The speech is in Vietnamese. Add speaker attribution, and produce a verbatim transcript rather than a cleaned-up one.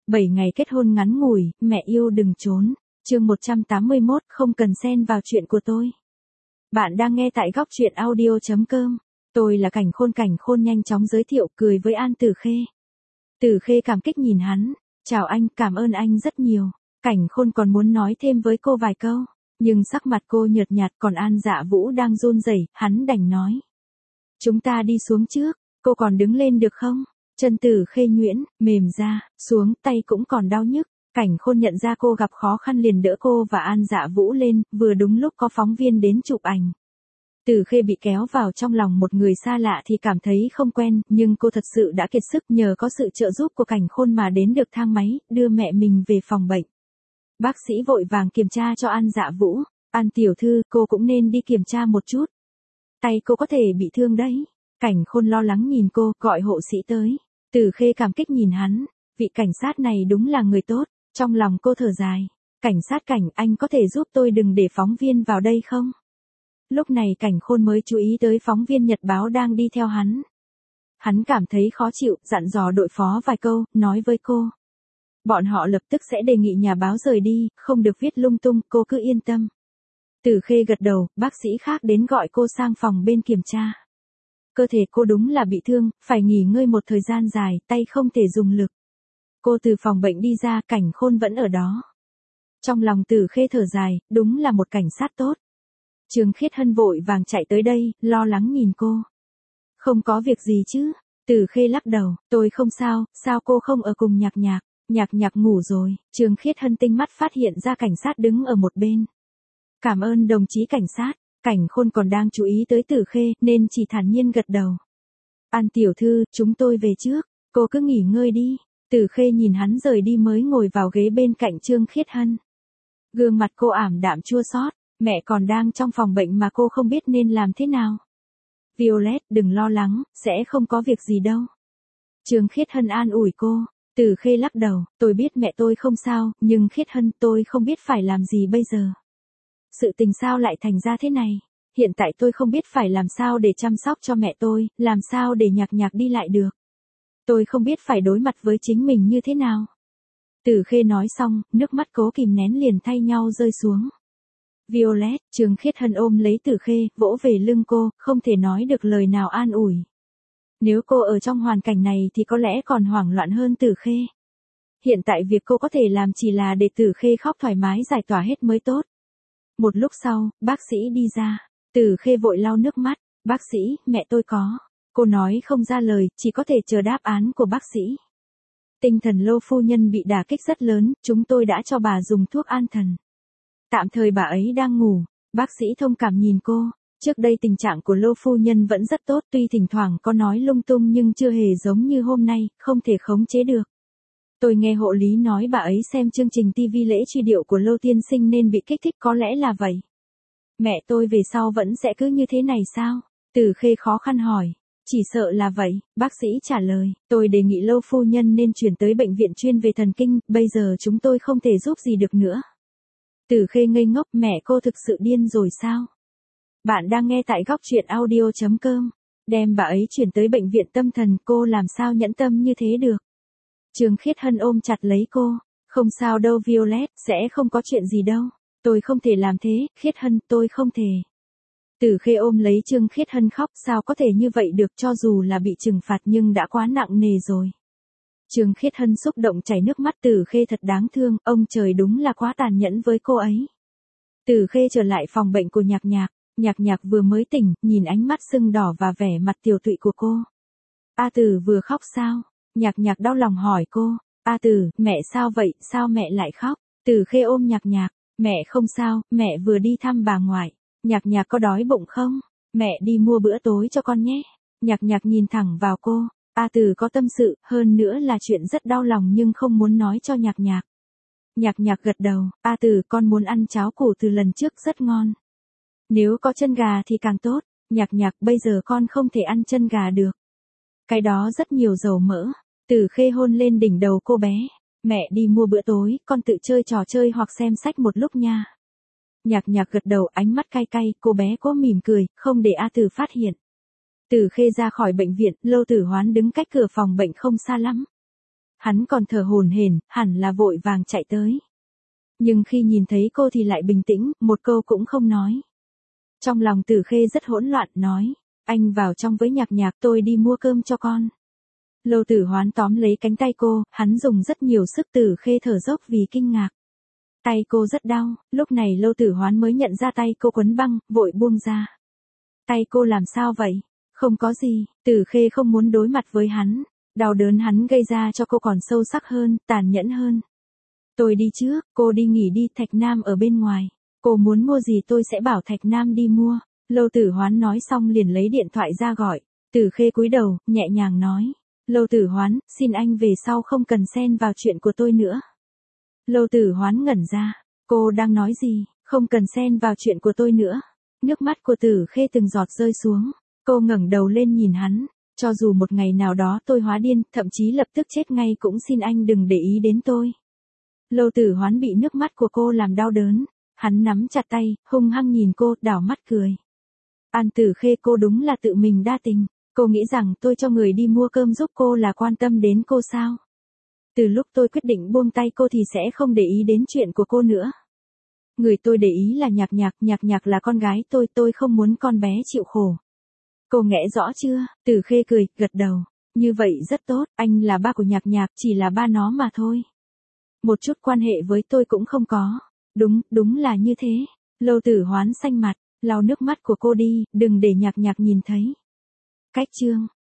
Speaker 1: bảy ngày kết hôn ngắn ngủi, mẹ yêu đừng trốn. Chương một trăm tám mươi mốt, không cần xen vào chuyện của tôi. Bạn đang nghe tại góc truyện audio chấm com. Tôi là Cảnh Khôn. Cảnh Khôn nhanh chóng giới thiệu, cười với An Tử Khê. Tử Khê cảm kích nhìn hắn. Chào anh, cảm ơn anh rất nhiều. Cảnh Khôn còn muốn nói thêm với cô vài câu, nhưng sắc mặt cô nhợt nhạt, còn An Dạ Vũ đang run rẩy, hắn đành nói. Chúng ta đi xuống trước, cô còn đứng lên được không? Chân Tử Khê nhuyễn, mềm ra, xuống, tay cũng còn đau nhức. Cảnh Khôn nhận ra cô gặp khó khăn liền đỡ cô và An Dạ Vũ lên, vừa đúng lúc có phóng viên đến chụp ảnh. Tử Khê bị kéo vào trong lòng một người xa lạ thì cảm thấy không quen, nhưng cô thật sự đã kiệt sức, nhờ có sự trợ giúp của Cảnh Khôn mà đến được thang máy, đưa mẹ mình về phòng bệnh. Bác sĩ vội vàng kiểm tra cho An Dạ Vũ. An tiểu thư, cô cũng nên đi kiểm tra một chút. Tay cô có thể bị thương đấy. Cảnh Khôn lo lắng nhìn cô, gọi hộ sĩ tới. Tử Khê cảm kích nhìn hắn, vị cảnh sát này đúng là người tốt. Trong lòng cô thở dài. Cảnh sát Cảnh, anh có thể giúp tôi đừng để phóng viên vào đây không? Lúc này Cảnh Khôn mới chú ý tới phóng viên Nhật báo đang đi theo hắn. Hắn cảm thấy khó chịu, dặn dò đội phó vài câu, nói với cô. Bọn họ lập tức sẽ đề nghị nhà báo rời đi, không được viết lung tung, cô cứ yên tâm. Tử Khê gật đầu, bác sĩ khác đến gọi cô sang phòng bên kiểm tra. Cơ thể cô đúng là bị thương, phải nghỉ ngơi một thời gian dài, tay không thể dùng lực. Cô từ phòng bệnh đi ra, Cảnh Khôn vẫn ở đó. Trong lòng Tử Khê thở dài, đúng là một cảnh sát tốt. Trương Khiết Hân vội vàng chạy tới đây, lo lắng nhìn cô. Không có việc gì chứ? Tử Khê lắc đầu, tôi không sao, sao cô không ở cùng Nhạc Nhạc? Nhạc Nhạc ngủ rồi. Trương Khiết Hân tinh mắt phát hiện ra cảnh sát đứng ở một bên. Cảm ơn đồng chí cảnh sát. Cảnh Khôn còn đang chú ý tới Tử Khê nên chỉ thản nhiên gật đầu. An tiểu thư, chúng tôi về trước, cô cứ nghỉ ngơi đi. Tử Khê nhìn hắn rời đi mới ngồi vào ghế bên cạnh Trương Khiết Hân. Gương mặt cô ảm đạm chua xót, mẹ còn đang trong phòng bệnh mà cô không biết nên làm thế nào. Violet, đừng lo lắng, sẽ không có việc gì đâu. Trương Khiết Hân an ủi cô. Tử Khê lắc đầu, tôi biết mẹ tôi không sao, nhưng Khiết Hân tôi không biết phải làm gì bây giờ. Sự tình sao lại thành ra thế này? Hiện tại tôi không biết phải làm sao để chăm sóc cho mẹ tôi, làm sao để Nhạc Nhạc đi lại được. Tôi không biết phải đối mặt với chính mình như thế nào. Tử Khê nói xong, nước mắt cố kìm nén liền thay nhau rơi xuống. Violet, Trương Khiết Hân ôm lấy Tử Khê, vỗ về lưng cô, không thể nói được lời nào an ủi. Nếu cô ở trong hoàn cảnh này thì có lẽ còn hoảng loạn hơn Tử Khê. Hiện tại việc cô có thể làm chỉ là để Tử Khê khóc thoải mái giải tỏa hết mới tốt. Một lúc sau, bác sĩ đi ra. Tử Khê vội lau nước mắt. Bác sĩ, mẹ tôi có. Cô nói không ra lời, chỉ có thể chờ đáp án của bác sĩ. Tinh thần Lô phu nhân bị đả kích rất lớn, chúng tôi đã cho bà dùng thuốc an thần. Tạm thời bà ấy đang ngủ. Bác sĩ thông cảm nhìn cô. Trước đây tình trạng của Lô phu nhân vẫn rất tốt, tuy thỉnh thoảng có nói lung tung nhưng chưa hề giống như hôm nay, không thể khống chế được. Tôi nghe hộ lý nói bà ấy xem chương trình ti vi lễ truy điệu của Lô tiên sinh nên bị kích thích, có lẽ là vậy. Mẹ tôi về sau vẫn sẽ cứ như thế này sao? Tử Khê khó khăn hỏi. Chỉ sợ là vậy, bác sĩ trả lời. Tôi đề nghị Lô phu nhân nên chuyển tới bệnh viện chuyên về thần kinh, bây giờ chúng tôi không thể giúp gì được nữa. Tử Khê ngây ngốc, mẹ cô thực sự điên rồi sao? Bạn đang nghe tại góc truyện audio chấm com. Đem bà ấy chuyển tới bệnh viện tâm thần, cô làm sao nhẫn tâm như thế được? Trương Khiết Hân ôm chặt lấy cô. Không sao đâu Violet, sẽ không có chuyện gì đâu. Tôi không thể làm thế, Khiết Hân, tôi không thể. Tử Khê ôm lấy Trương Khiết Hân khóc, sao có thể như vậy được, cho dù là bị trừng phạt nhưng đã quá nặng nề rồi. Trương Khiết Hân xúc động chảy nước mắt. Tử Khê thật đáng thương, ông trời đúng là quá tàn nhẫn với cô ấy. Tử Khê trở lại phòng bệnh của Nhạc Nhạc. Nhạc Nhạc vừa mới tỉnh, nhìn ánh mắt sưng đỏ và vẻ mặt tiều tụy của cô. A Tử vừa khóc sao? Nhạc Nhạc đau lòng hỏi cô. A Tử, mẹ sao vậy, sao mẹ lại khóc? Tử Khê ôm Nhạc Nhạc. Mẹ không sao, mẹ vừa đi thăm bà ngoại. Nhạc Nhạc có đói bụng không? Mẹ đi mua bữa tối cho con nhé. Nhạc Nhạc nhìn thẳng vào cô. A Tử có tâm sự, hơn nữa là chuyện rất đau lòng nhưng không muốn nói cho Nhạc Nhạc. Nhạc Nhạc gật đầu. A Tử, con muốn ăn cháo củ từ lần trước rất ngon. Nếu có chân gà thì càng tốt. Nhạc Nhạc, bây giờ con không thể ăn chân gà được. Cái đó rất nhiều dầu mỡ. Tử Khê hôn lên đỉnh đầu cô bé. Mẹ đi mua bữa tối, con tự chơi trò chơi hoặc xem sách một lúc nha. Nhạc Nhạc gật đầu, ánh mắt cay cay, cô bé cố mỉm cười, không để A Tử phát hiện. Tử Khê ra khỏi bệnh viện, Lô Tử Hoán đứng cách cửa phòng bệnh không xa lắm. Hắn còn thở hổn hển, hẳn là vội vàng chạy tới. Nhưng khi nhìn thấy cô thì lại bình tĩnh, một câu cũng không nói. Trong lòng Tử Khê rất hỗn loạn, nói, anh vào trong với Nhạc Nhạc, tôi đi mua cơm cho con. Lâu Tử Hoán tóm lấy cánh tay cô, hắn dùng rất nhiều sức. Tử Khê thở dốc vì kinh ngạc. Tay cô rất đau, lúc này Lâu Tử Hoán mới nhận ra tay cô quấn băng, vội buông ra. Tay cô làm sao vậy? Không có gì. Tử Khê không muốn đối mặt với hắn. Đau đớn hắn gây ra cho cô còn sâu sắc hơn, tàn nhẫn hơn. Tôi đi trước, cô đi nghỉ đi, Thạch Nam ở bên ngoài. Cô muốn mua gì tôi sẽ bảo Thạch Nam đi mua. Lâu Tử Hoán nói xong liền lấy điện thoại ra gọi. Tử Khê cúi đầu, nhẹ nhàng nói. Lâu Tử Hoán, xin anh về sau không cần xen vào chuyện của tôi nữa. Lâu Tử Hoán ngẩn ra. Cô đang nói gì? Không cần xen vào chuyện của tôi nữa. Nước mắt của Tử Khê từng giọt rơi xuống. Cô ngẩng đầu lên nhìn hắn. Cho dù một ngày nào đó tôi hóa điên, thậm chí lập tức chết ngay cũng xin anh đừng để ý đến tôi. Lâu Tử Hoán bị nước mắt của cô làm đau đớn. Hắn nắm chặt tay, hung hăng nhìn cô, đảo mắt cười. An Tử Khê, cô đúng là tự mình đa tình. Cô nghĩ rằng tôi cho người đi mua cơm giúp cô là quan tâm đến cô sao? Từ lúc tôi quyết định buông tay cô thì sẽ không để ý đến chuyện của cô nữa. Người tôi để ý là Nhạc Nhạc, Nhạc Nhạc là con gái tôi, tôi không muốn con bé chịu khổ. Cô nghe rõ chưa? Tử Khê cười, gật đầu. Như vậy rất tốt, anh là ba của Nhạc Nhạc, chỉ là ba nó mà thôi. Một chút quan hệ với tôi cũng không có. Đúng, đúng là như thế. Lâu Tử Hoán xanh mặt, lau nước mắt của cô đi, đừng để Nhạc Nhạc nhìn thấy. Cách chương